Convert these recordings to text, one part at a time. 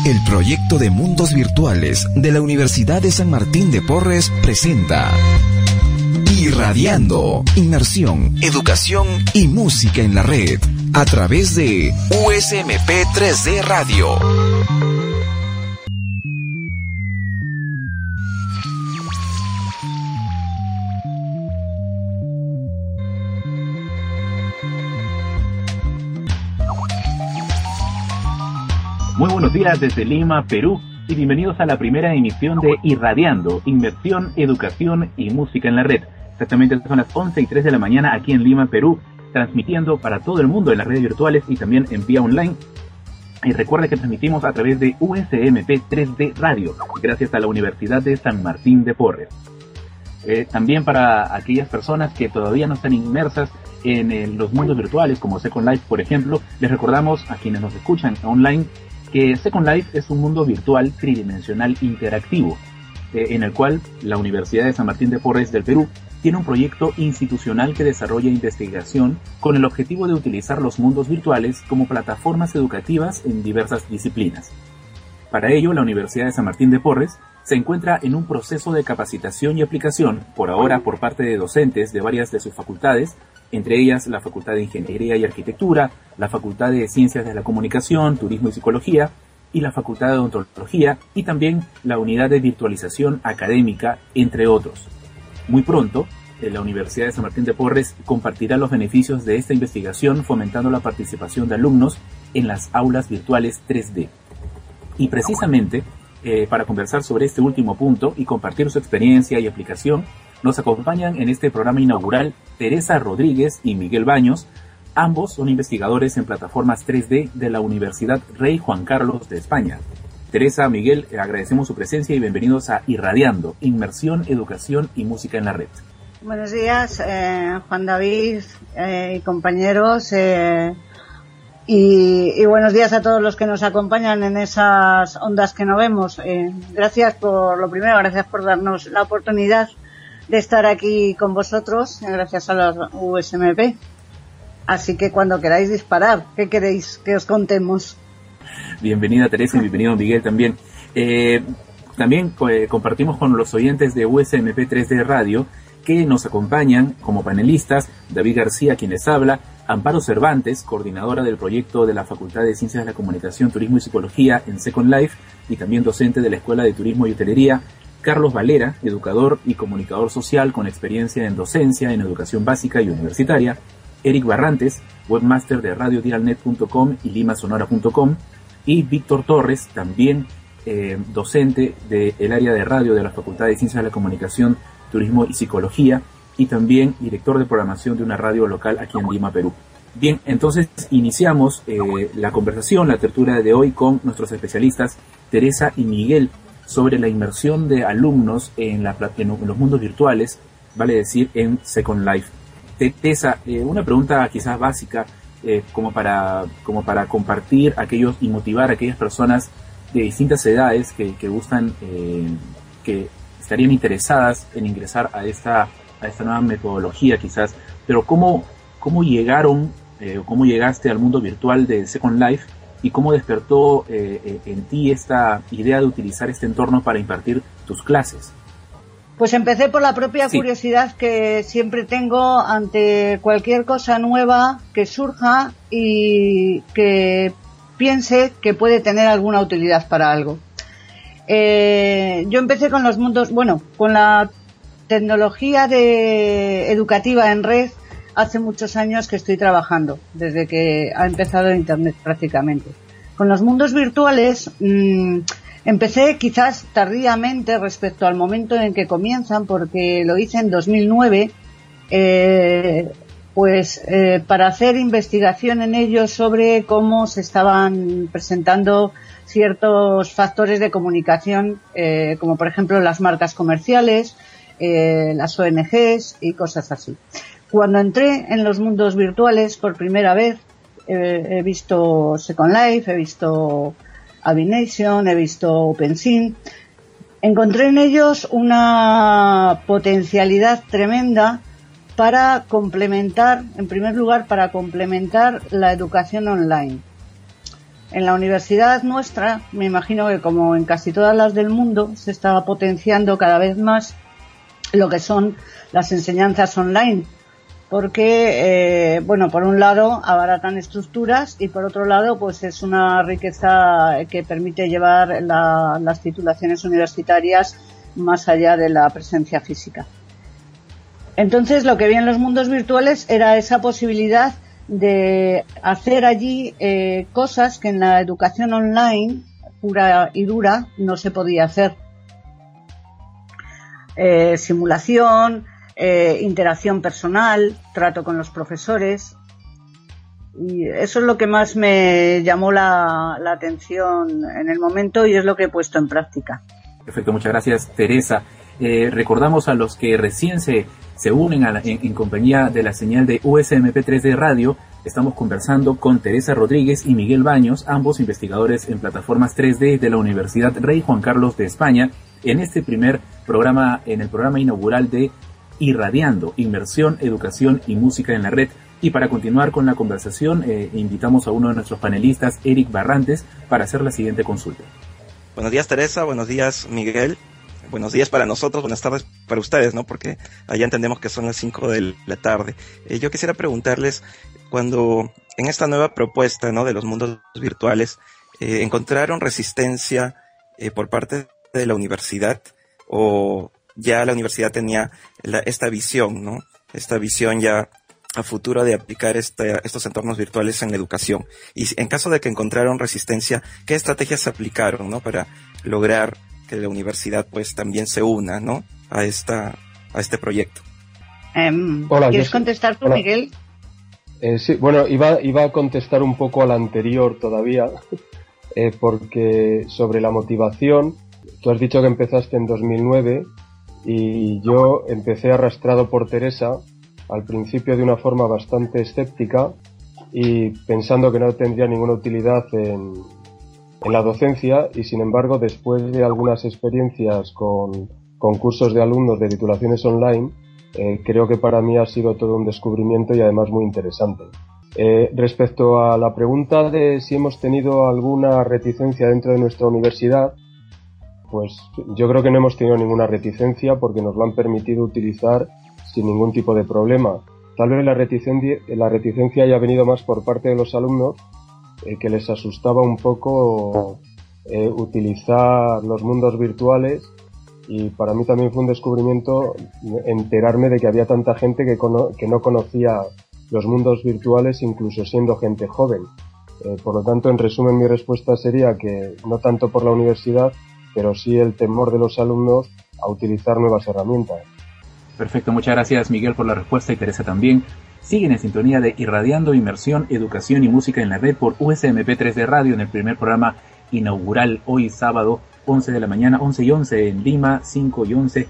El proyecto de mundos virtuales de la Universidad de San Martín de Porres presenta Irradiando, inmersión, educación y música en la red, a través de USMP 3D Radio. Muy buenos días desde Lima, Perú, y bienvenidos a la primera emisión de Irradiando, inmersión, educación y música en la red. Exactamente son las 11:03 de la mañana aquí en Lima, Perú, transmitiendo para todo el mundo en las redes virtuales y también en vía online. Y recuerda que transmitimos a través de USMP 3D Radio, gracias a la Universidad de San Martín de Porres. También para aquellas personas que todavía no están inmersas en los mundos virtuales, como Second Life, por ejemplo, les recordamos a quienes nos escuchan online que Second Life es un mundo virtual tridimensional interactivo, en el cual la Universidad de San Martín de Porres del Perú tiene un proyecto institucional que desarrolla investigación con el objetivo de utilizar los mundos virtuales como plataformas educativas en diversas disciplinas. Para ello, la Universidad de San Martín de Porres se encuentra en un proceso de capacitación y aplicación, por ahora por parte de docentes de varias de sus facultades, entre ellas la Facultad de Ingeniería y Arquitectura, la Facultad de Ciencias de la Comunicación, Turismo y Psicología, y la Facultad de Odontología, y también la Unidad de Virtualización Académica, entre otros. Muy pronto, la Universidad de San Martín de Porres compartirá los beneficios de esta investigación, fomentando la participación de alumnos en las aulas virtuales 3D. Y precisamente, para conversar sobre este último punto y compartir su experiencia y aplicación, nos acompañan en este programa inaugural Teresa Rodríguez y Miguel Baños. Ambos son investigadores en plataformas 3D de la Universidad Rey Juan Carlos de España. Teresa, Miguel, agradecemos su presencia y bienvenidos a Irradiando, inmersión, educación y música en la red. Buenos días, Juan David y compañeros, y buenos días a todos los que nos acompañan en esas ondas que no vemos. Gracias gracias por darnos la oportunidad de estar aquí con vosotros, gracias a la USMP. Así que cuando queráis disparar, ¿qué queréis que os contemos? Bienvenida Teresa y bienvenido Miguel también. También compartimos con los oyentes de USMP 3D Radio que nos acompañan como panelistas: David García, quien les habla; Amparo Cervantes, coordinadora del proyecto de la Facultad de Ciencias de la Comunicación, Turismo y Psicología en Second Life y también docente de la Escuela de Turismo y Hotelería; Carlos Valera, educador y comunicador social con experiencia en docencia, en educación básica y universitaria; Eric Barrantes, webmaster de radiodialnet.com y limasonora.com; y Víctor Torres, también docente del área de radio de la Facultad de Ciencias de la Comunicación, Turismo y Psicología, y también director de programación de una radio local aquí en Lima, Perú. Bien, entonces iniciamos la conversación, la tertulia de hoy con nuestros especialistas Teresa y Miguel sobre la inmersión de alumnos en los mundos virtuales, vale decir, en Second Life. Teresa, una pregunta quizás básica, como para compartir y motivar a aquellas personas de distintas edades que gustan, que estarían interesadas en ingresar a esta nueva metodología quizás, pero ¿cómo llegaron, cómo llegaste al mundo virtual de Second Life y cómo despertó en ti esta idea de utilizar este entorno para impartir tus clases? Pues empecé por la propia curiosidad que siempre tengo ante cualquier cosa nueva que surja y que piense que puede tener alguna utilidad para algo. Yo empecé con los mundos, con la tecnología educativa en red hace muchos años que estoy trabajando, desde que ha empezado Internet prácticamente. Con los mundos virtuales empecé quizás tardíamente respecto al momento en que comienzan, porque lo hice en 2009, para hacer investigación en ellos sobre cómo se estaban presentando ciertos factores de comunicación, como por ejemplo las marcas comerciales, las ONGs y cosas así. Cuando entré en los mundos virtuales por primera vez, he visto Second Life, he visto Avination, he visto OpenSyn. Encontré en ellos una potencialidad tremenda para complementar, en primer lugar, la educación online. En la universidad nuestra, me imagino que como en casi todas las del mundo, se está potenciando cada vez más lo que son las enseñanzas online, porque, por un lado abaratan estructuras y por otro lado pues es una riqueza que permite llevar las titulaciones universitarias más allá de la presencia física. Entonces lo que vi en los mundos virtuales era esa posibilidad de hacer allí cosas que en la educación online pura y dura no se podía hacer. Simulación, interacción personal, trato con los profesores, y eso es lo que más me llamó la atención en el momento y es lo que he puesto en práctica. Perfecto, muchas gracias, Teresa. Recordamos a los que recién se unen en compañía de la señal de USMP 3D Radio. Estamos conversando con Teresa Rodríguez y Miguel Baños, ambos investigadores en plataformas 3D de la Universidad Rey Juan Carlos de España, en este primer programa, en el programa inaugural de Irradiando, Inmersión, Educación y Música en la Red. Y para continuar con la conversación, invitamos a uno de nuestros panelistas, Eric Barrantes, para hacer la siguiente consulta. Buenos días, Teresa. Buenos días, Miguel. Buenos días para nosotros, buenas tardes para ustedes, ¿no? Porque allá entendemos que son las 5 de la tarde. Yo quisiera preguntarles, cuando en esta nueva propuesta, ¿no?, de los mundos virtuales, ¿encontraron resistencia por parte de la universidad, o ya la universidad tenía esta visión, ¿no? Esta visión ya a futuro de aplicar estos entornos virtuales en la educación? Y en caso de que encontraron resistencia, ¿qué estrategias aplicaron, ¿no?, para lograr que la universidad pues también se una, ¿no?, a este proyecto? Hola, ¿quieres contestar tú, Miguel? Sí, bueno, iba a contestar un poco al anterior todavía, porque sobre la motivación, tú has dicho que empezaste en 2009 y yo empecé arrastrado por Teresa, al principio de una forma bastante escéptica y pensando que no tendría ninguna utilidad en la docencia, y sin embargo después de algunas experiencias con cursos de alumnos de titulaciones online, creo que para mí ha sido todo un descubrimiento y además muy interesante. Respecto a la pregunta de si hemos tenido alguna reticencia dentro de nuestra universidad, pues yo creo que no hemos tenido ninguna reticencia porque nos lo han permitido utilizar sin ningún tipo de problema. Tal vez la reticencia haya venido más por parte de los alumnos, que les asustaba un poco utilizar los mundos virtuales, y para mí también fue un descubrimiento enterarme de que había tanta gente que no conocía los mundos virtuales, incluso siendo gente joven. Por lo tanto, en resumen, mi respuesta sería que no tanto por la universidad, pero sí el temor de los alumnos a utilizar nuevas herramientas. Perfecto, muchas gracias, Miguel, por la respuesta, y Teresa también. Siguen en sintonía de Irradiando, Inmersión, Educación y Música en la Red por USMP 3D Radio en el primer programa inaugural, hoy sábado 11 de la mañana, 11 y 11 en Lima, 5 y 11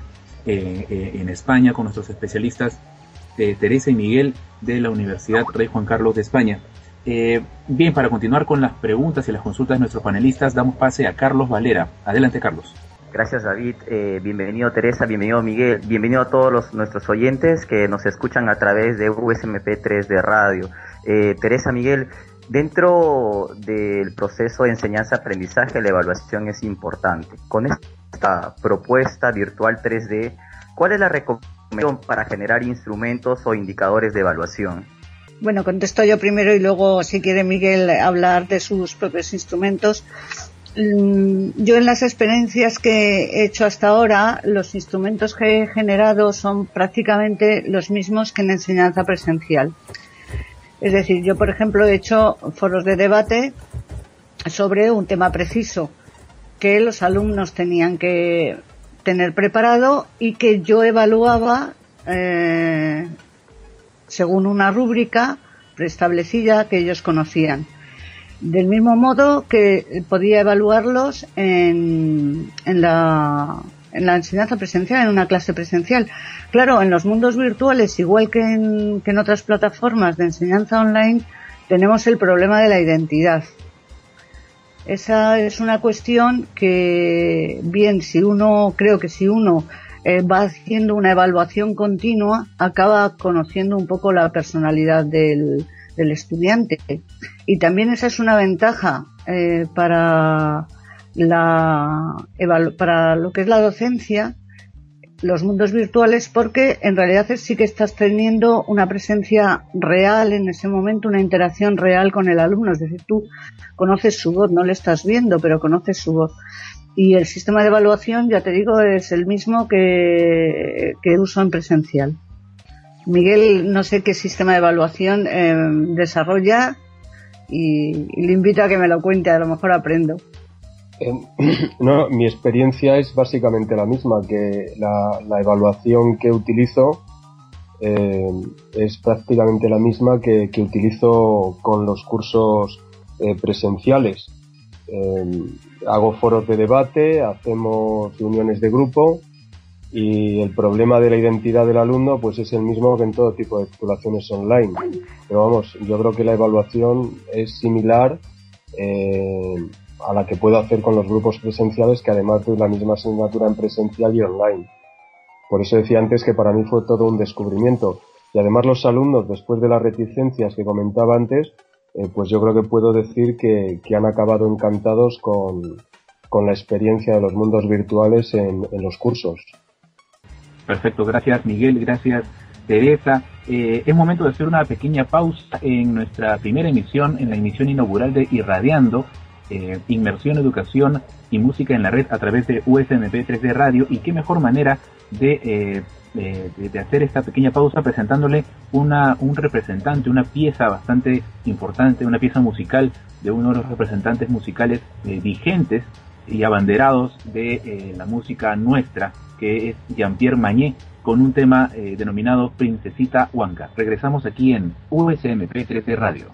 en España, con nuestros especialistas Teresa y Miguel de la Universidad Rey Juan Carlos de España. Bien, para continuar con las preguntas y las consultas de nuestros panelistas, damos pase a Carlos Valera. Adelante, Carlos. Gracias, David. Bienvenido, Teresa. Bienvenido, Miguel. Bienvenido a todos nuestros oyentes que nos escuchan a través de USMP 3D Radio. Teresa, Miguel, dentro del proceso de enseñanza-aprendizaje, la evaluación es importante. Con esta propuesta virtual 3D, ¿cuál es la recomendación para generar instrumentos o indicadores de evaluación? Bueno, contesto yo primero y luego, si quiere Miguel hablar de sus propios instrumentos. Yo, en las experiencias que he hecho hasta ahora, los instrumentos que he generado son prácticamente los mismos que en enseñanza presencial. Es decir, yo, por ejemplo, he hecho foros de debate sobre un tema preciso que los alumnos tenían que tener preparado y que yo evaluaba según una rúbrica preestablecida que ellos conocían. Del mismo modo que podía evaluarlos en la enseñanza presencial, en una clase presencial. Claro, en los mundos virtuales, igual que en otras plataformas de enseñanza online, tenemos el problema de la identidad. Esa es una cuestión que, bien, creo que si uno va haciendo una evaluación continua, acaba conociendo un poco la personalidad del estudiante. Y también esa es una ventaja para lo que es la docencia, los mundos virtuales, porque en realidad sí que estás teniendo una presencia real en ese momento, una interacción real con el alumno. Es decir, tú conoces su voz, no le estás viendo, pero conoces su voz. Y el sistema de evaluación, ya te digo, es el mismo que uso en presencial. Miguel, no sé qué sistema de evaluación desarrolla y le invito a que me lo cuente, a lo mejor aprendo. No, mi experiencia es básicamente la misma, que la evaluación que utilizo es prácticamente la misma que utilizo con los cursos presenciales. Hago foros de debate, hacemos reuniones de grupo y el problema de la identidad del alumno pues es el mismo que en todo tipo de titulaciones online. Pero vamos, yo creo que la evaluación es similar a la que puedo hacer con los grupos presenciales, que además doy la misma asignatura en presencial y online. Por eso decía antes que para mí fue todo un descubrimiento. Y además los alumnos, después de las reticencias que comentaba antes, pues yo creo que puedo decir que han acabado encantados con la experiencia de los mundos virtuales en los cursos. Perfecto, gracias Miguel, gracias Teresa. Es momento de hacer una pequeña pausa en nuestra primera emisión, en la emisión inaugural de Irradiando, Inmersión, Educación y Música en la Red a través de USMP 3D Radio. Y qué mejor manera de hacer esta pequeña pausa presentándole un representante, una pieza bastante importante, una pieza musical de uno de los representantes musicales vigentes y abanderados de la música nuestra, que es Jean-Pierre Mañé, con un tema denominado Princesita Huanca. Regresamos aquí en USMP 3D Radio.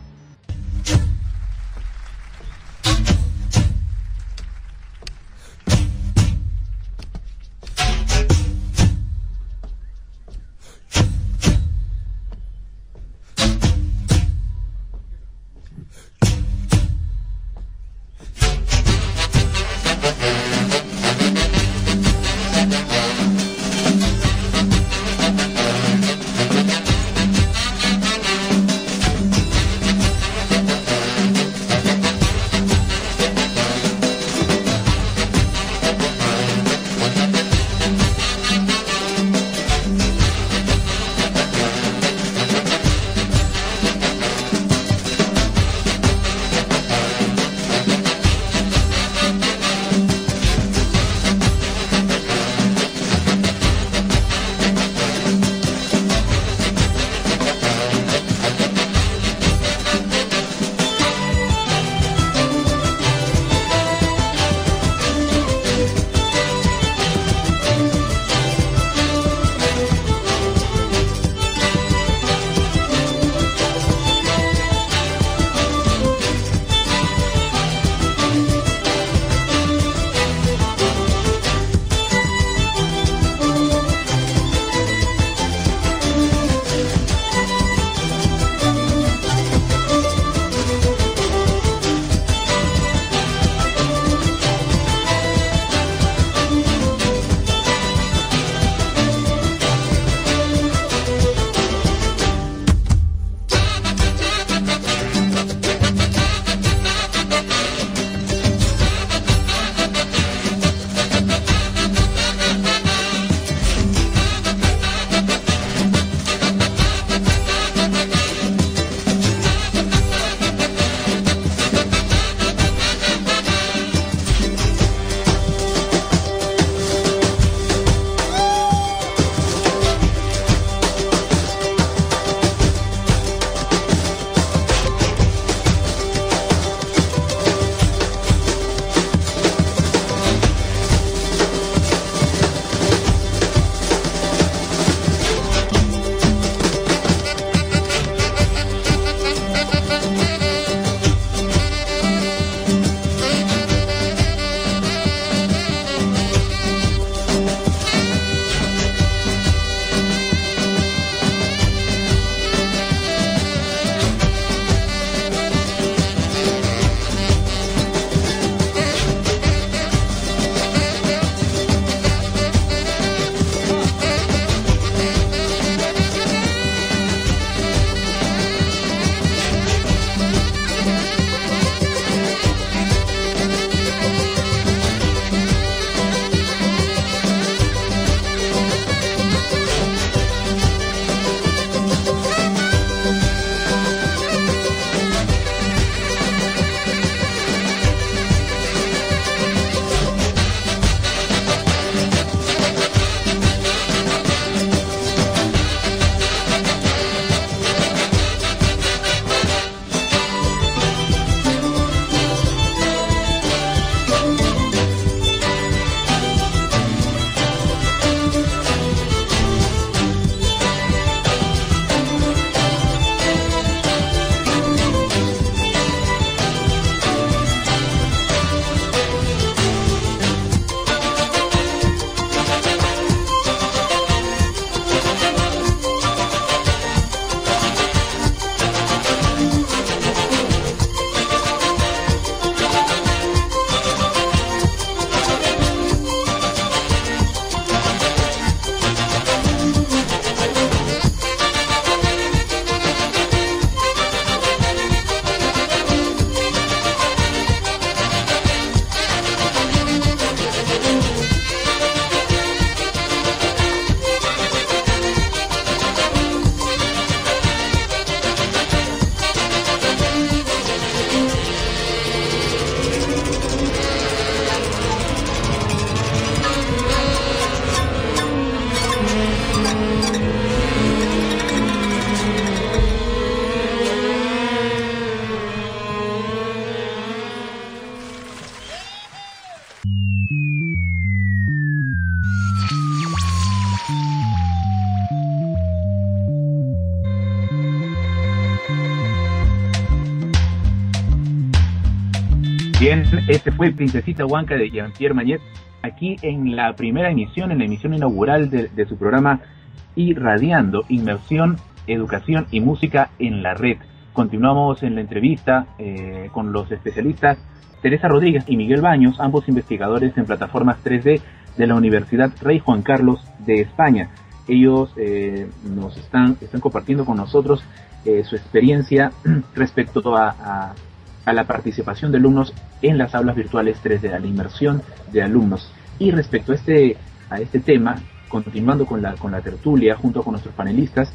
Bien, este fue Princesita Huanca de Jean-Pierre Mañet, aquí en la primera emisión, en la emisión inaugural de su programa Irradiando, Inmersión, Educación y Música en la Red. Continuamos en la entrevista con los especialistas Teresa Rodríguez y Miguel Baños, ambos investigadores en plataformas 3D de la Universidad Rey Juan Carlos de España. Ellos nos están compartiendo con nosotros su experiencia respecto a la participación de alumnos en las aulas virtuales 3D, a la inmersión de alumnos. Y respecto a este tema, continuando con la tertulia junto con nuestros panelistas,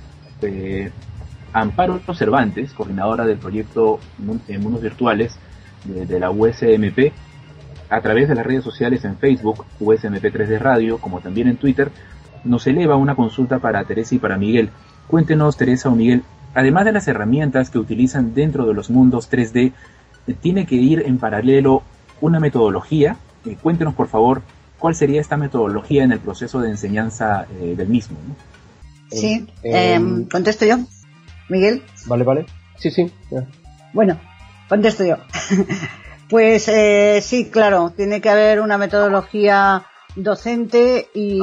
Amparo Cervantes, coordinadora del proyecto Mundos Virtuales de la USMP, a través de las redes sociales en Facebook, USMP 3D Radio, como también en Twitter, nos eleva una consulta para Teresa y para Miguel. Cuéntenos, Teresa o Miguel, además de las herramientas que utilizan dentro de los mundos 3D, ¿tiene que ir en paralelo una metodología? Cuéntenos, por favor, ¿cuál sería esta metodología en el proceso de enseñanza del mismo, ¿no? Sí, contesto yo, Miguel. Vale. Sí. Ya. Bueno, contesto yo. Pues sí, claro, tiene que haber una metodología docente y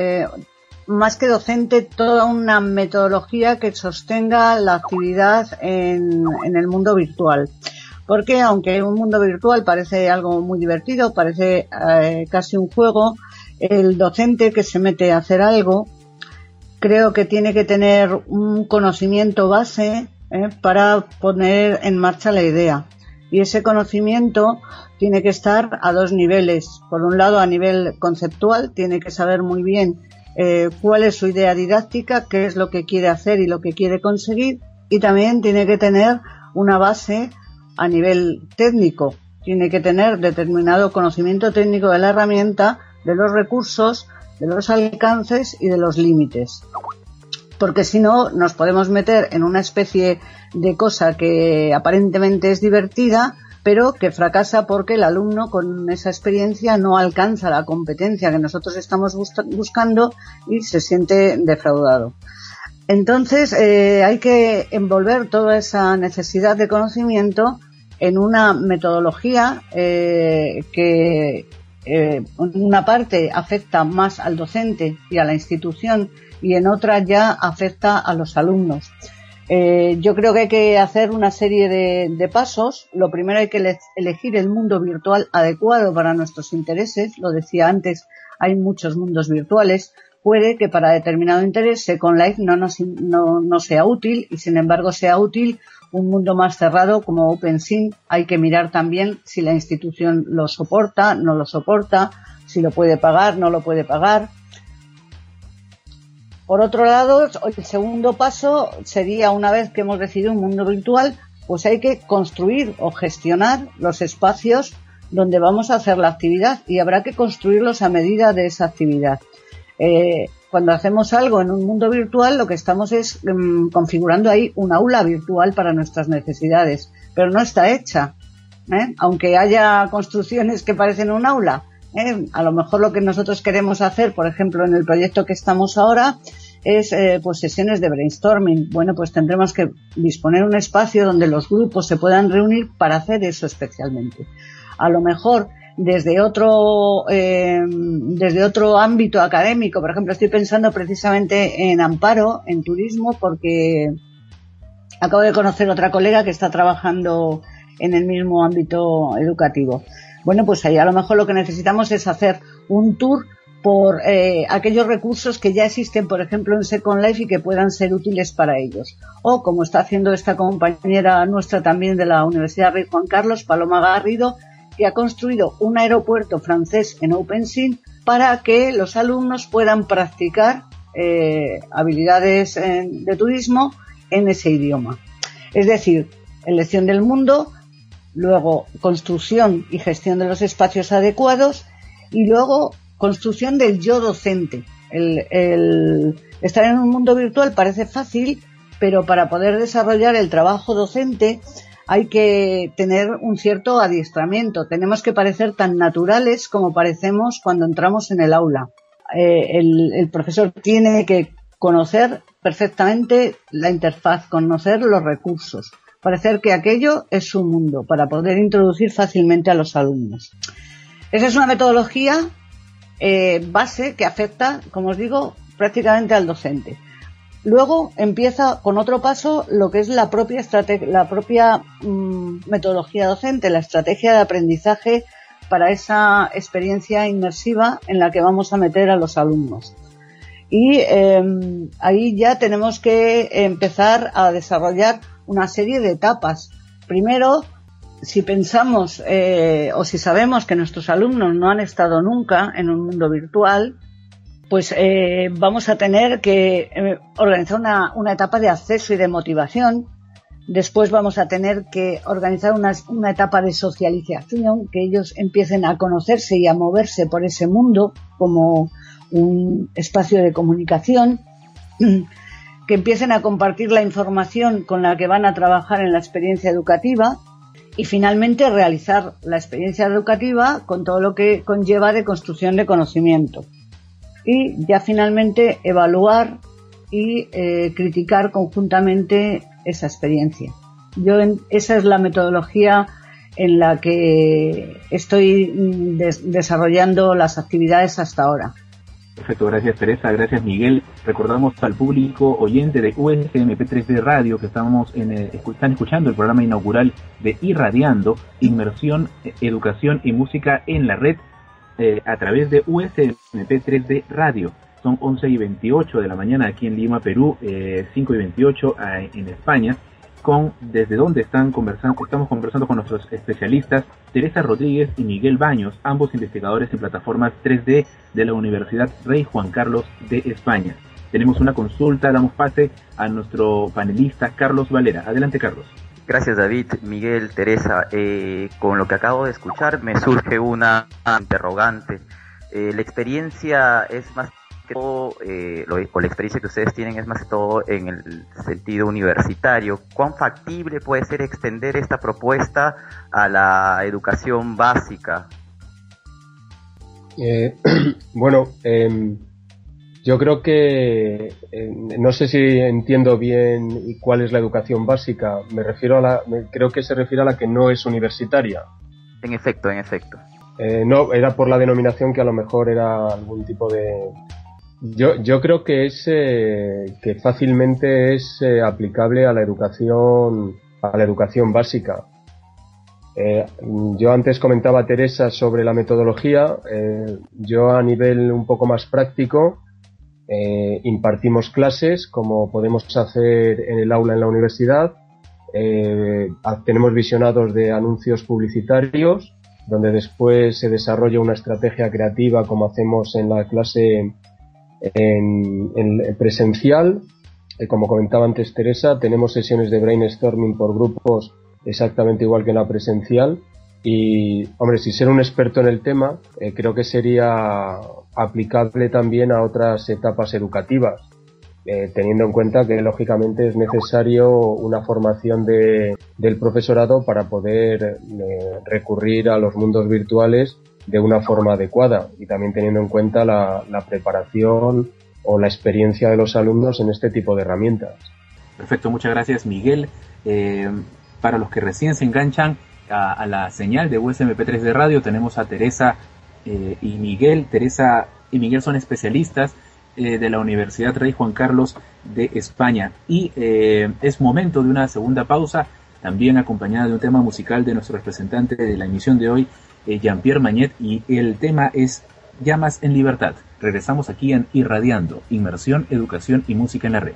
más que docente, toda una metodología que sostenga la actividad en el mundo virtual. Porque aunque un mundo virtual parece algo muy divertido, parece casi un juego, el docente que se mete a hacer algo, creo que tiene que tener un conocimiento base para poner en marcha la idea. Y ese conocimiento tiene que estar a dos niveles. Por un lado, a nivel conceptual, tiene que saber muy bien cuál es su idea didáctica, qué es lo que quiere hacer y lo que quiere conseguir, y también tiene que tener una base a nivel técnico. Tiene que tener determinado conocimiento técnico de la herramienta, de los recursos, de los alcances y de los límites. Porque si no, nos podemos meter en una especie de cosa que aparentemente es divertida, pero que fracasa porque el alumno con esa experiencia no alcanza la competencia que nosotros estamos buscando y se siente defraudado. Entonces, hay que envolver toda esa necesidad de conocimiento en una metodología que en una parte afecta más al docente y a la institución y en otra ya afecta a los alumnos. Yo creo que hay que hacer una serie de pasos. Lo primero, hay que elegir el mundo virtual adecuado para nuestros intereses. Lo decía antes, hay muchos mundos virtuales. Puede que para determinado interés Second Life no sea útil, y sin embargo sea útil un mundo más cerrado como OpenSyn. Hay que mirar también si la institución lo soporta, no lo soporta, si lo puede pagar, no lo puede pagar. Por otro lado, el segundo paso sería, una vez que hemos decidido un mundo virtual, pues hay que construir o gestionar los espacios donde vamos a hacer la actividad, y habrá que construirlos a medida de esa actividad. Cuando hacemos algo en un mundo virtual, lo que estamos es configurando ahí un aula virtual para nuestras necesidades, pero no está hecha, aunque haya construcciones que parecen un aula. A lo mejor lo que nosotros queremos hacer, por ejemplo, en el proyecto que estamos ahora, es pues sesiones de brainstorming. Bueno, pues tendremos que disponer un espacio donde los grupos se puedan reunir para hacer eso especialmente. A lo mejor desde otro ámbito académico, por ejemplo, estoy pensando precisamente en Amparo, en turismo, porque acabo de conocer otra colega que está trabajando en el mismo ámbito educativo. Bueno, pues ahí a lo mejor lo que necesitamos es hacer un tour por aquellos recursos que ya existen, por ejemplo, en Second Life, y que puedan ser útiles para ellos. O como está haciendo esta compañera nuestra también de la Universidad Rey Juan Carlos, Paloma Garrido, que ha construido un aeropuerto francés en OpenSyn para que los alumnos puedan practicar habilidades de turismo en ese idioma. Es decir, elección del mundo, luego construcción y gestión de los espacios adecuados, y luego construcción del yo docente. Estar en un mundo virtual parece fácil, pero para poder desarrollar el trabajo docente hay que tener un cierto adiestramiento. Tenemos que parecer tan naturales como parecemos cuando entramos en el aula. El profesor tiene que conocer perfectamente la interfaz, conocer los recursos, parecer que aquello es su mundo, para poder introducir fácilmente a los alumnos. Esa es una metodología base que afecta, como os digo, prácticamente al docente. Luego empieza con otro paso lo que es la propia metodología docente, la estrategia de aprendizaje para esa experiencia inmersiva en la que vamos a meter a los alumnos. Y ahí ya tenemos que empezar a desarrollar una serie de etapas. Primero, si pensamos o si sabemos que nuestros alumnos no han estado nunca en un mundo virtual, pues vamos a tener que organizar una etapa de acceso y de motivación. Después vamos a tener que organizar una etapa de socialización, que ellos empiecen a conocerse y a moverse por ese mundo como un espacio de comunicación, que empiecen a compartir la información con la que van a trabajar en la experiencia educativa y finalmente realizar la experiencia educativa con todo lo que conlleva de construcción de conocimiento. Y ya finalmente evaluar y criticar conjuntamente esa experiencia. Esa es la metodología en la que estoy desarrollando las actividades hasta ahora. Perfecto, gracias Teresa, gracias Miguel. Recordamos al público oyente de USMP3D Radio que están escuchando el programa inaugural de Irradiando, Inmersión, Educación y Música en la Red, a través de USMP3D Radio. Son 11:28 de la mañana aquí en Lima, Perú, 5:28 en España. Desde donde estamos conversando con nuestros especialistas Teresa Rodríguez y Miguel Baños, ambos investigadores en plataformas 3D de la Universidad Rey Juan Carlos de España. Tenemos una consulta, damos pase a nuestro panelista Carlos Valera. Adelante, Carlos. Gracias, David, Miguel, Teresa. Con lo que acabo de escuchar me surge una interrogante. La experiencia es más que todo, o la experiencia que ustedes tienen es más que todo en el sentido universitario. ¿Cuán factible puede ser extender esta propuesta a la educación básica? Bueno, yo creo que no sé si entiendo bien cuál es la educación básica. Creo que se refiere a la que no es universitaria. En efecto. No, era por la denominación, que a lo mejor era algún tipo de... Yo creo que que fácilmente es aplicable a la educación básica. Yo antes comentaba a Teresa sobre la metodología. Yo a nivel un poco más práctico impartimos clases como podemos hacer en el aula en la universidad. Tenemos visionados de anuncios publicitarios donde después se desarrolla una estrategia creativa como hacemos en la clase en presencial. Como comentaba antes Teresa, tenemos sesiones de brainstorming por grupos exactamente igual que en la presencial. Y, hombre, si ser un experto en el tema, creo que sería aplicable también a otras etapas educativas, teniendo en cuenta que lógicamente es necesario una formación del profesorado para poder recurrir a los mundos virtuales de una forma adecuada, y también teniendo en cuenta la preparación o la experiencia de los alumnos en este tipo de herramientas. Perfecto, muchas gracias Miguel. Para los que recién se enganchan a la señal de USMP3D Radio, tenemos a Teresa y Miguel. Teresa y Miguel son especialistas de la Universidad Rey Juan Carlos de España, y es momento de una segunda pausa, también acompañada de un tema musical de nuestro representante de la emisión de hoy, Jean-Pierre Magnet, y el tema es Llamas en Libertad. Regresamos aquí en Irradiando, Inmersión, Educación y Música en la Red.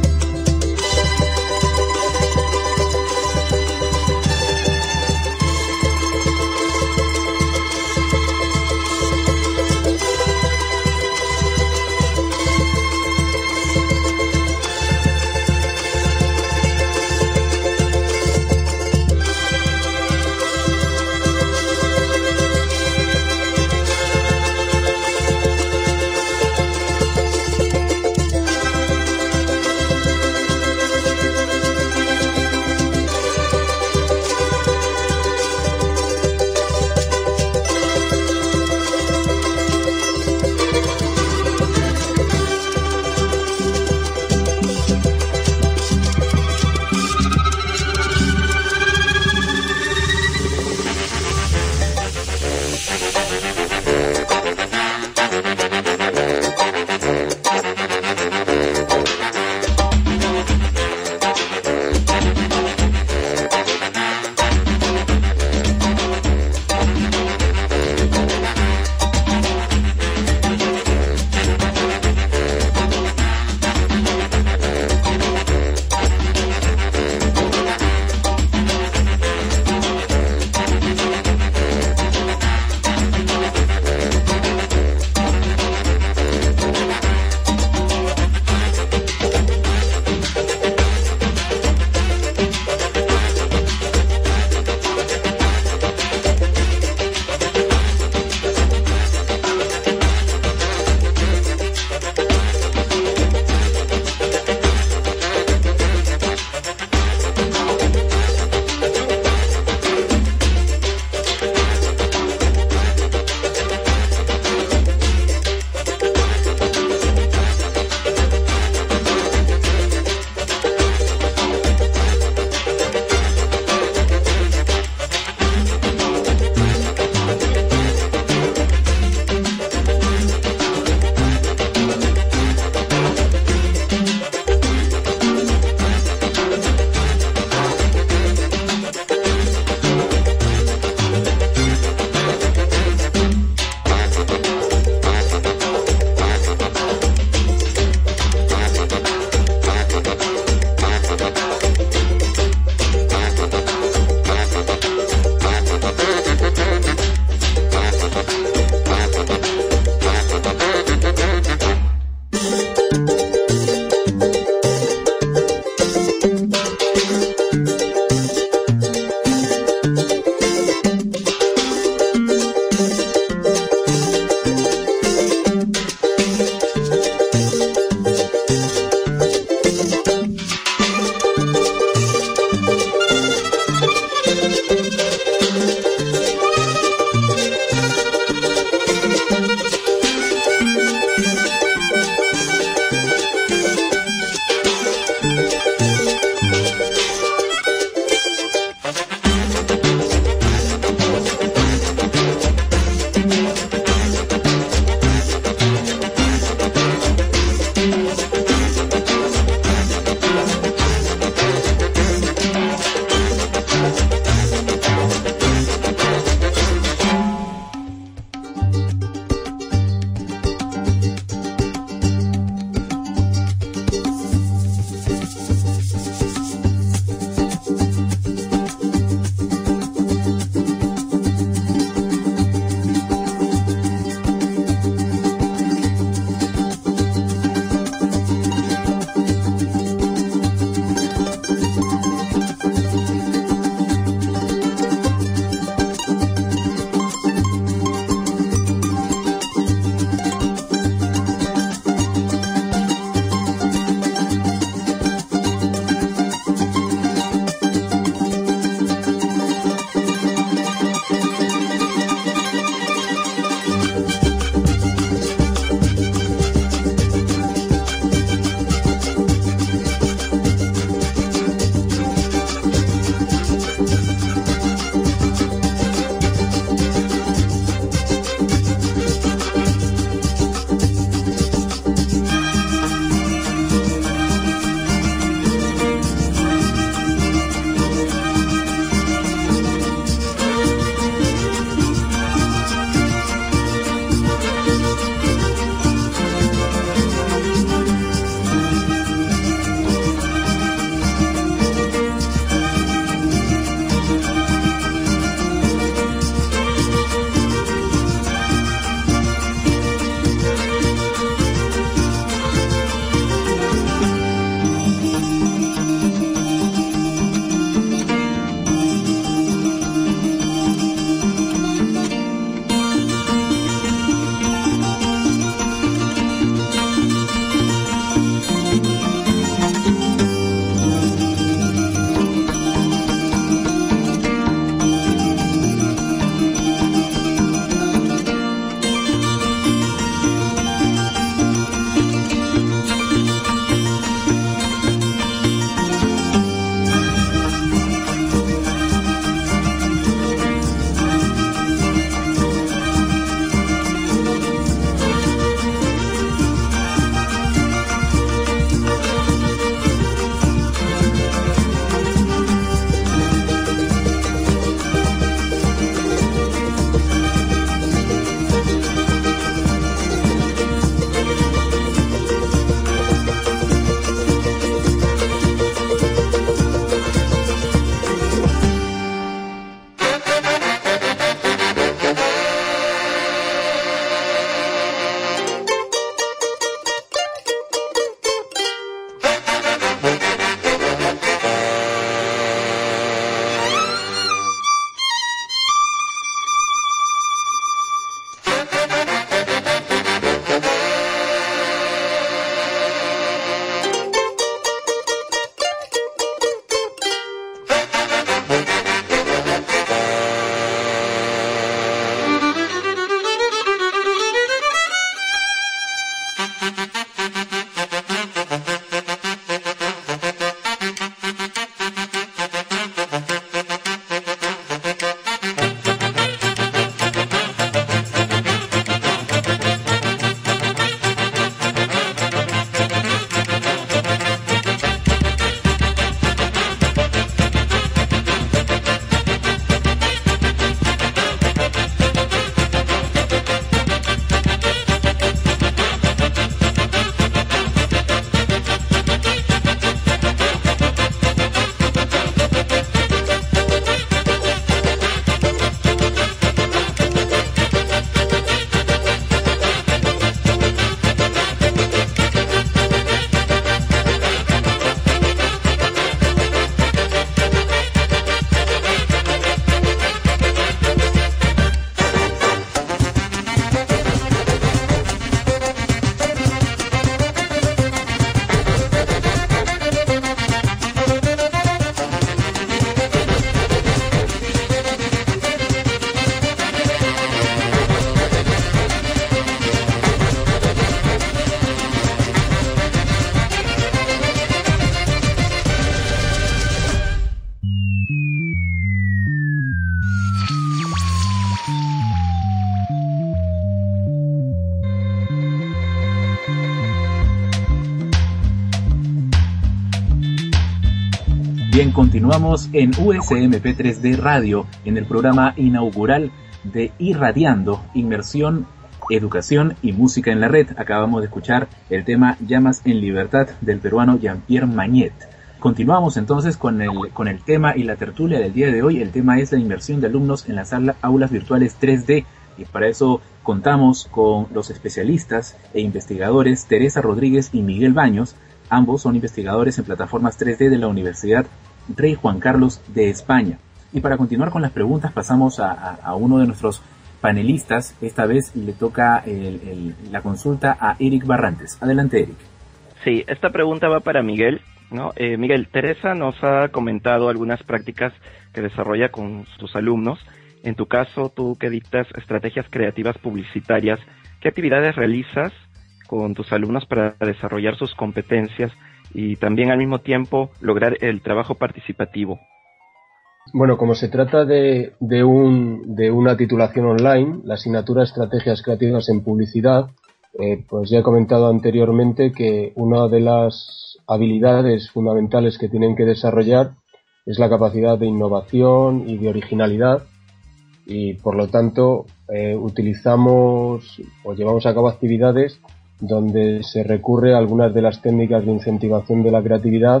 Bien, continuamos en USMP 3D Radio, en el programa inaugural de Irradiando, Inmersión, Educación y Música en la Red. Acabamos de escuchar el tema Llamas en Libertad del peruano Jean-Pierre Magnet. Continuamos entonces con el tema y la tertulia del día de hoy. El tema es la inmersión de alumnos en las aulas virtuales 3D, y para eso contamos con los especialistas e investigadores Teresa Rodríguez y Miguel Baños. Ambos son investigadores en plataformas 3D de la Universidad Rey Juan Carlos de España. Y para continuar con las preguntas pasamos a uno de nuestros panelistas. Esta vez le toca la consulta a Eric Barrantes. Adelante, Eric. Sí, esta pregunta va para Miguel, ¿no? Miguel, Teresa nos ha comentado algunas prácticas que desarrolla con sus alumnos. En tu caso, tú que dictas estrategias creativas publicitarias, ¿qué actividades realizas con tus alumnos para desarrollar sus competencias y también al mismo tiempo lograr el trabajo participativo? Bueno, como se trata de una titulación online, la asignatura Estrategias Creativas en Publicidad, pues ya he comentado anteriormente que una de las habilidades fundamentales que tienen que desarrollar es la capacidad de innovación y de originalidad, y por lo tanto utilizamos o llevamos a cabo actividades donde se recurre a algunas de las técnicas de incentivación de la creatividad,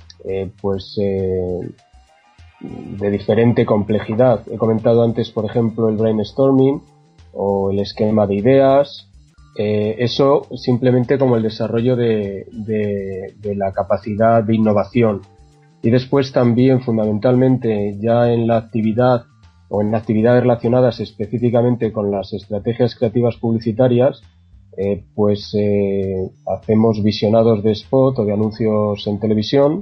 de diferente complejidad. He comentado antes, por ejemplo, el brainstorming o el esquema de ideas. Eso simplemente como el desarrollo de la capacidad de innovación. Y después también, fundamentalmente, ya en la actividad o en actividades relacionadas específicamente con las estrategias creativas publicitarias, hacemos visionados de spot o de anuncios en televisión.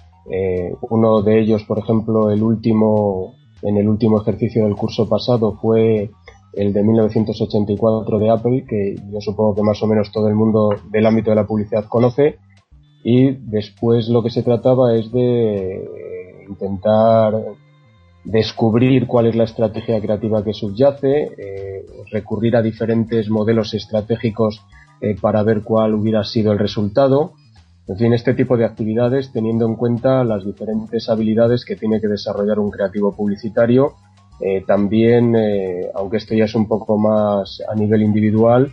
Uno de ellos, por ejemplo, en el último ejercicio del curso pasado fue el de 1984 de Apple, que yo supongo que más o menos todo el mundo del ámbito de la publicidad conoce, y después lo que se trataba es de intentar descubrir cuál es la estrategia creativa que subyace, recurrir a diferentes modelos estratégicos para ver cuál hubiera sido el resultado. En fin, este tipo de actividades teniendo en cuenta las diferentes habilidades que tiene que desarrollar un creativo publicitario. También, aunque esto ya es un poco más a nivel individual,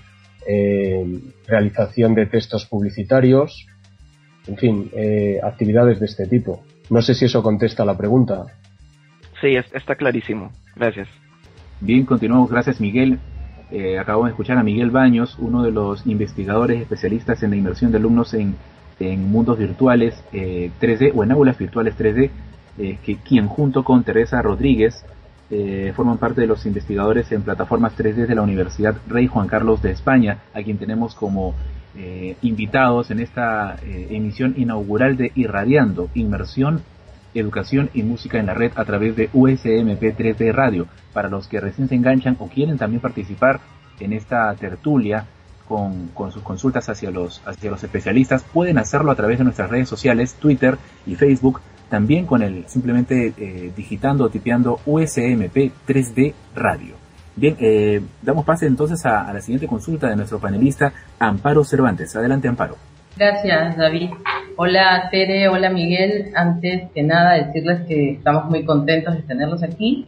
realización de textos publicitarios, en fin, actividades de este tipo. No sé si eso contesta la pregunta. Sí, está clarísimo. Gracias. Bien, continuamos. Gracias, Miguel. Acabamos de escuchar a Miguel Baños, uno de los investigadores especialistas en la inmersión de alumnos en mundos virtuales 3D o en aulas virtuales 3D, quien junto con Teresa Rodríguez forman parte de los investigadores en plataformas 3D de la Universidad Rey Juan Carlos de España, a quien tenemos como invitados en esta emisión inaugural de Irradiando, Inmersión, Educación y Música en la Red a través de USMP 3D Radio. Para los que recién se enganchan o quieren también participar en esta tertulia con sus consultas hacia los especialistas, pueden hacerlo a través de nuestras redes sociales, Twitter y Facebook, también con simplemente digitando o tipeando USMP 3D Radio. Bien, damos pase entonces a la siguiente consulta de nuestro panelista, Amparo Cervantes. Adelante, Amparo. Gracias, David. Hola, Tere, hola, Miguel. Antes que nada, decirles que estamos muy contentos de tenerlos aquí.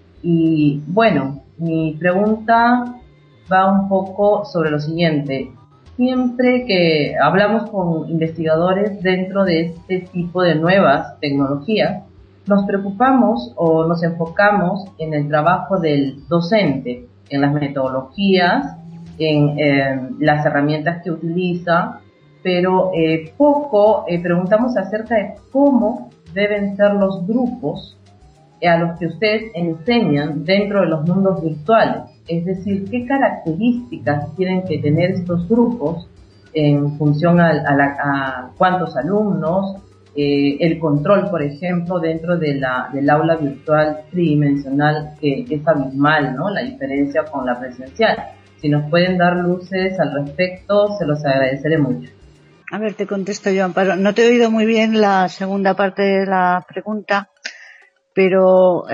Y bueno, mi pregunta va un poco sobre lo siguiente. Siempre que hablamos con investigadores dentro de este tipo de nuevas tecnologías, nos preocupamos o nos enfocamos en el trabajo del docente, en las metodologías, en las herramientas que utiliza, pero poco preguntamos acerca de cómo deben ser los grupos a los que ustedes enseñan dentro de los mundos virtuales. Es decir, qué características tienen que tener estos grupos en función a cuántos alumnos, el control, por ejemplo, dentro del aula virtual tridimensional, que es abismal, ¿no? La diferencia con la presencial. Si nos pueden dar luces al respecto, se los agradeceré mucho. A ver, te contesto yo, Amparo. No te he oído muy bien la segunda parte de la pregunta, pero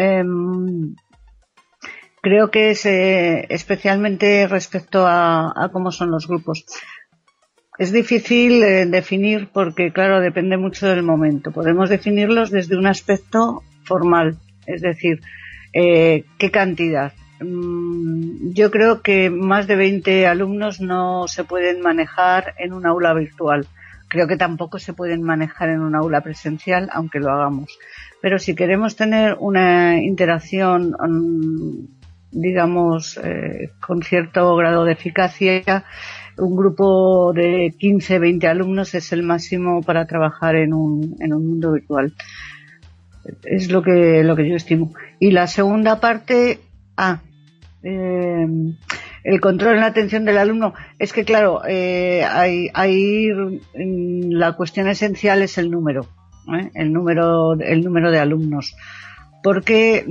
creo que es especialmente respecto a cómo son los grupos. Es difícil definir porque, claro, depende mucho del momento. Podemos definirlos desde un aspecto formal, es decir, ¿qué cantidad? Yo creo que más de 20 alumnos no se pueden manejar en un aula virtual. Creo que tampoco se pueden manejar en un aula presencial, aunque lo hagamos. Pero si queremos tener una interacción, digamos, con cierto grado de eficacia, un grupo de 15, 20 alumnos es el máximo para trabajar en un mundo virtual. Es lo que yo estimo. Y la segunda parte, el control en la atención del alumno, es que claro, la cuestión esencial es el número, el número de alumnos, porque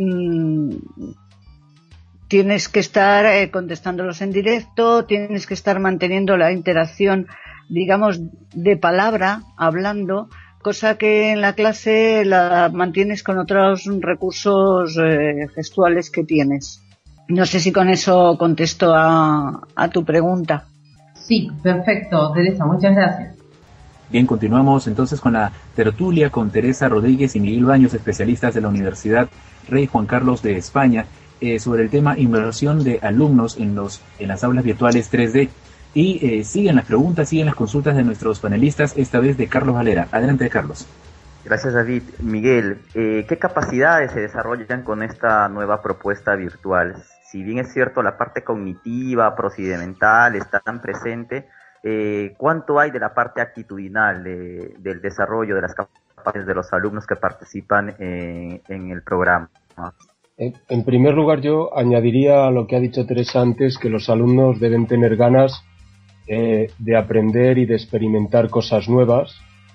tienes que estar contestándolos en directo, tienes que estar manteniendo la interacción, digamos, de palabra, hablando, cosa que en la clase la mantienes con otros recursos gestuales que tienes. No sé si con eso contesto a tu pregunta. Sí, perfecto, Teresa, muchas gracias. Bien, continuamos entonces con la tertulia con Teresa Rodríguez y Miguel Baños, especialistas de la Universidad Rey Juan Carlos de España, sobre el tema inmersión de alumnos en las aulas virtuales 3D. Y siguen las preguntas, siguen las consultas de nuestros panelistas, esta vez de Carlos Valera. Adelante, Carlos. Gracias, David. Miguel, ¿qué capacidades se desarrollan con esta nueva propuesta virtual? Si bien es cierto, la parte cognitiva, procedimental está tan presente, ¿cuánto hay de la parte actitudinal del desarrollo de las capacidades de los alumnos que participan en el programa? En primer lugar, yo añadiría a lo que ha dicho Teresa antes, que los alumnos deben tener ganas de aprender y de experimentar cosas nuevas,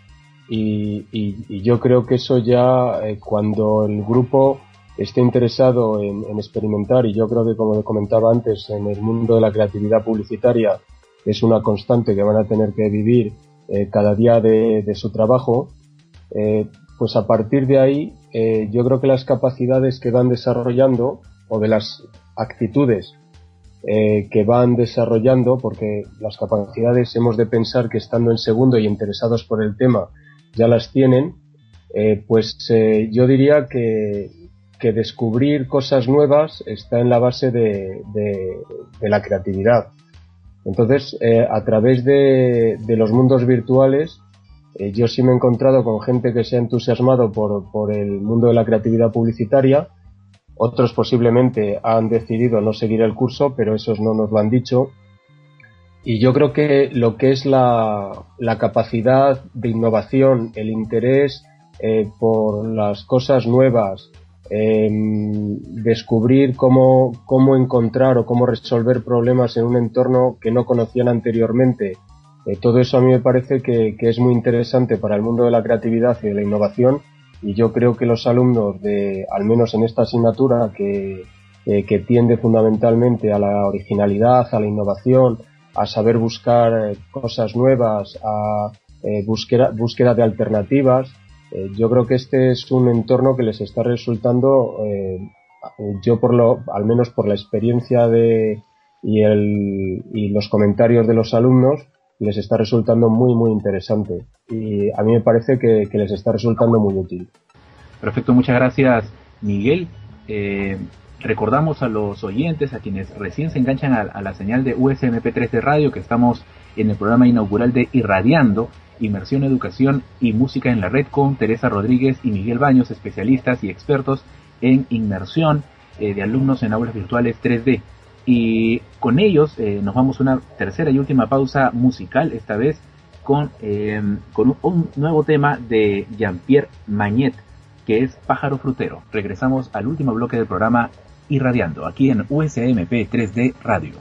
y yo creo que eso ya cuando el grupo esté interesado en experimentar, y yo creo que, como comentaba antes, en el mundo de la creatividad publicitaria es una constante que van a tener que vivir cada día de su trabajo, pues a partir de ahí yo creo que las capacidades que van desarrollando, o de las actitudes que van desarrollando, porque las capacidades hemos de pensar que estando en segundo y interesados por el tema ya las tienen, yo diría que descubrir cosas nuevas está en la base de la creatividad. Entonces, a través de los mundos virtuales, yo sí me he encontrado con gente que se ha entusiasmado por el mundo de la creatividad publicitaria. Otros posiblemente han decidido no seguir el curso, pero esos no nos lo han dicho. Y yo creo que lo que es la capacidad de innovación, el interés por las cosas nuevas, descubrir cómo encontrar o cómo resolver problemas en un entorno que no conocían anteriormente, todo eso a mí me parece que es muy interesante para el mundo de la creatividad y de la innovación, y yo creo que los alumnos, al menos en esta asignatura que tiende fundamentalmente a la originalidad, a la innovación, a saber buscar cosas nuevas, a búsqueda de alternativas, yo creo que este es un entorno que les está resultando, al menos por la experiencia y los comentarios de los alumnos, les está resultando muy, muy interesante. Y a mí me parece que les está resultando muy útil. Perfecto, muchas gracias, Miguel. Recordamos a los oyentes, a quienes recién se enganchan a la señal de USMP3 de radio, que estamos en el programa inaugural de Irradiando, Inmersión, Educación y Música en la Red, con Teresa Rodríguez y Miguel Baños, especialistas y expertos en inmersión de alumnos en aulas virtuales 3D. Y con ellos nos vamos a una tercera y última pausa musical, esta vez con un nuevo tema de Jean-Pierre Magnet, que es Pájaro Frutero. Regresamos al último bloque del programa Irradiando, aquí en USMP 3D Radio.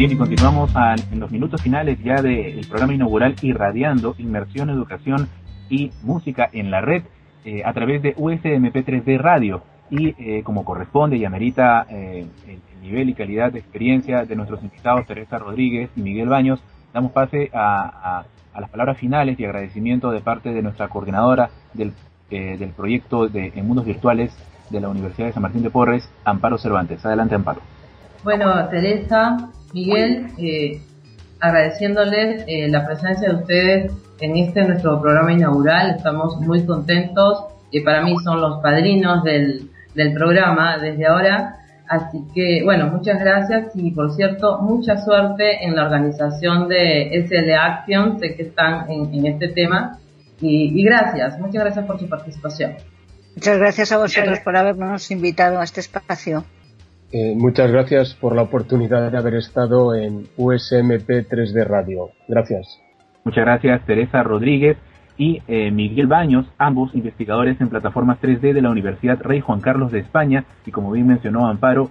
Bien, y continuamos en los minutos finales ya del programa inaugural Irradiando, Inmersión, Educación y Música en la Red, a través de USMP 3D Radio. Y como corresponde y amerita el nivel y calidad de experiencia de nuestros invitados Teresa Rodríguez y Miguel Baños, damos pase a las palabras finales y agradecimiento de parte de nuestra coordinadora del proyecto en mundos virtuales de la Universidad de San Martín de Porres, Amparo Cervantes. Adelante, Amparo. Bueno, Teresa, Miguel, agradeciéndoles la presencia de ustedes en nuestro programa inaugural. Estamos muy contentos, para mí son los padrinos del programa desde ahora, así que bueno, muchas gracias y por cierto, mucha suerte en la organización de SL Action, sé que están en este tema y muchas gracias por su participación. Muchas gracias a vosotros por habernos invitado a este espacio. Muchas gracias por la oportunidad de haber estado en USMP 3D Radio. Gracias. Muchas gracias, Teresa Rodríguez y Miguel Baños, ambos investigadores en plataformas 3D de la Universidad Rey Juan Carlos de España, y como bien mencionó Amparo,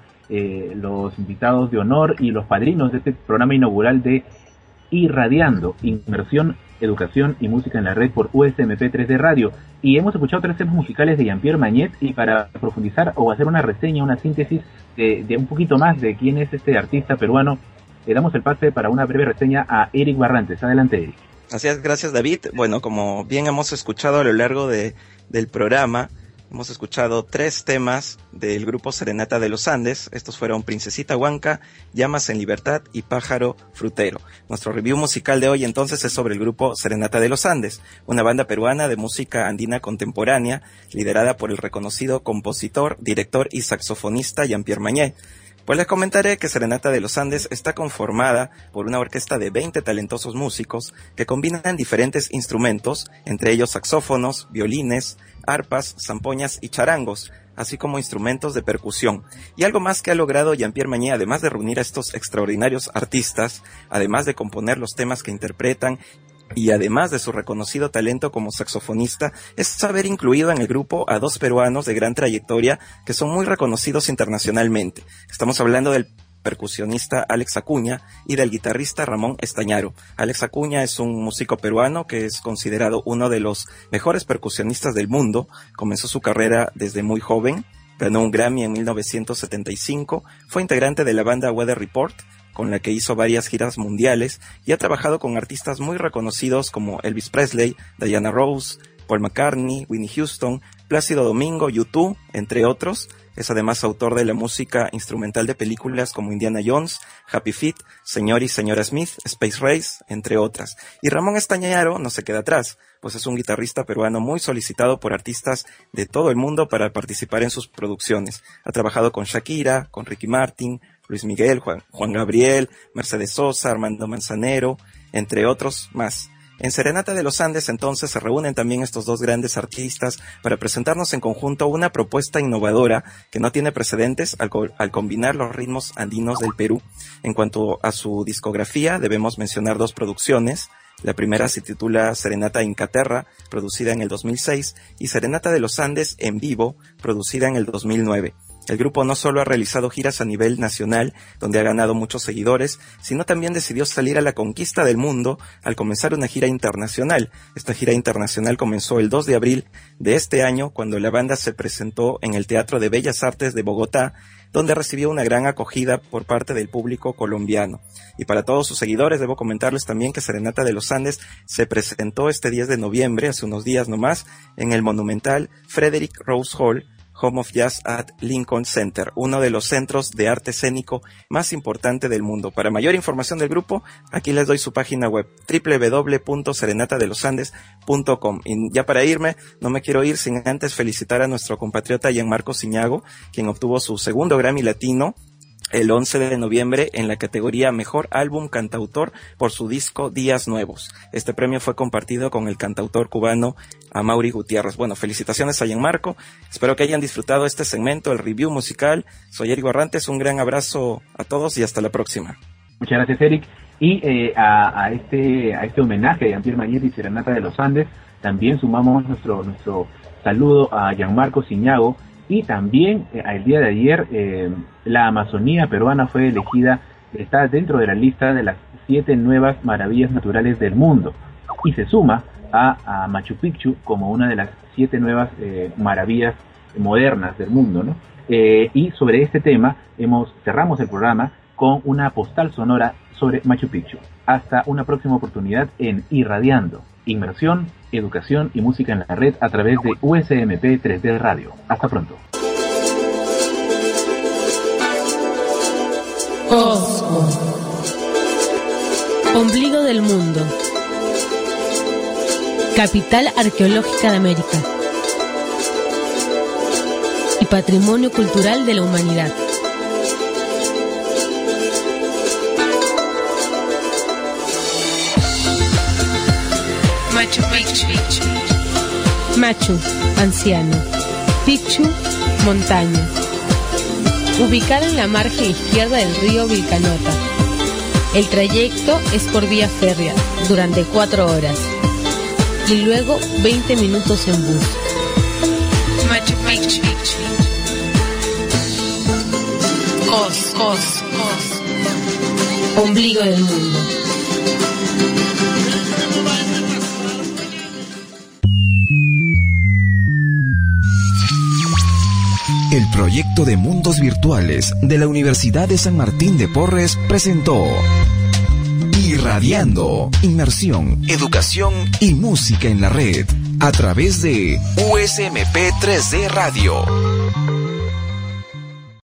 los invitados de honor y los padrinos de este programa inaugural de Irradiando, Inmersión, Educación y Música en la Red por USMP 3D Radio. Y hemos escuchado 3 temas musicales de Jean-Pierre Magnet, y para profundizar o hacer una reseña, una síntesis de un poquito más de quién es este artista peruano, le damos el pase para una breve reseña a Eric Barrantes. Adelante, Eric. Así es, gracias David. Bueno, como bien hemos escuchado a lo largo del programa, hemos escuchado 3 temas del grupo Serenata de los Andes. Estos fueron Princesita Huanca, Llamas en Libertad y Pájaro Frutero. Nuestro review musical de hoy entonces es sobre el grupo Serenata de los Andes, una banda peruana de música andina contemporánea, liderada por el reconocido compositor, director y saxofonista Jean-Pierre Magnet. Pues les comentaré que Serenata de los Andes está conformada por una orquesta de 20 talentosos músicos que combinan diferentes instrumentos, entre ellos saxófonos, violines, arpas, zampoñas y charangos, así como instrumentos de percusión. Y algo más que ha logrado Jean-Pierre Magnet, además de reunir a estos extraordinarios artistas, además de componer los temas que interpretan, y además de su reconocido talento como saxofonista, es haber incluido en el grupo a 2 peruanos de gran trayectoria que son muy reconocidos internacionalmente. Estamos hablando del percusionista Alex Acuña y del guitarrista Ramón Estañaro. Alex Acuña es un músico peruano que es considerado uno de los mejores percusionistas del mundo. Comenzó su carrera desde muy joven, ganó un Grammy en 1975, fue integrante de la banda Weather Report, con la que hizo varias giras mundiales, y ha trabajado con artistas muy reconocidos como Elvis Presley, Diana Ross, Paul McCartney, Whitney Houston, Plácido Domingo, U2, entre otros. Es además autor de la música instrumental de películas como Indiana Jones, Happy Feet, Señor y Señora Smith, Space Race, entre otras. Y Ramón Estañaro no se queda atrás, pues es un guitarrista peruano muy solicitado por artistas de todo el mundo para participar en sus producciones. Ha trabajado con Shakira, con Ricky Martin, Luis Miguel, Juan Gabriel, Mercedes Sosa, Armando Manzanero, entre otros más. En Serenata de los Andes entonces se reúnen también estos 2 grandes artistas para presentarnos en conjunto una propuesta innovadora que no tiene precedentes al combinar los ritmos andinos del Perú. En cuanto a su discografía, debemos mencionar 2 producciones. La primera se titula Serenata Incaterra, producida en el 2006, y Serenata de los Andes en vivo, producida en el 2009. El grupo no solo ha realizado giras a nivel nacional, donde ha ganado muchos seguidores, sino también decidió salir a la conquista del mundo al comenzar una gira internacional. Esta gira internacional comenzó el 2 de abril de este año, cuando la banda se presentó en el Teatro de Bellas Artes de Bogotá, donde recibió una gran acogida por parte del público colombiano. Y para todos sus seguidores debo comentarles también que Serenata de los Andes se presentó este 10 de noviembre, hace unos días nomás, en el monumental Frederick Rose Hall, Home of Jazz at Lincoln Center, uno de los centros de arte escénico más importante del mundo. Para mayor información del grupo, aquí les doy su página web, www.serenatadelosandes.com. Y ya para irme, no me quiero ir sin antes felicitar a nuestro compatriota Gianmarco Ciñago, quien obtuvo su segundo Grammy Latino el 11 de noviembre en la categoría Mejor Álbum Cantautor por su disco Días Nuevos. Este premio fue compartido con el cantautor cubano Amaury Gutiérrez. Bueno, felicitaciones a Gianmarco. Espero que hayan disfrutado este segmento, el review musical. Soy Eric Barrantes, un gran abrazo a todos y hasta la próxima. Muchas gracias, Eric. Y a este homenaje a Jean-Pierre Magnet y Serenata de los Andes, también sumamos nuestro saludo a Gianmarco Ciñago. Y también el día de ayer la Amazonía peruana fue elegida está dentro de la lista de las 7 nuevas maravillas naturales del mundo y se suma a Machu Picchu como una de las 7 nuevas maravillas modernas del mundo, ¿no? Y sobre este tema cerramos el programa con una postal sonora sobre Machu Picchu. Hasta una próxima oportunidad en Irradiando, inmersión, educación y música en la red a través de USMP 3D Radio. Hasta pronto. Cosmo, ombligo del mundo, capital arqueológica de América y patrimonio cultural de la humanidad. Machu Picchu. Machu, anciano. Picchu, montaña. Ubicada en la margen izquierda del río Vilcanota. El trayecto es por vía férrea durante 4 horas y luego 20 minutos en bus. Machu Picchu. Cos. Ombligo del mundo. El proyecto de mundos virtuales de la Universidad de San Martín de Porres presentó Irradiando, inmersión, educación y música en la red a través de USMP 3D Radio.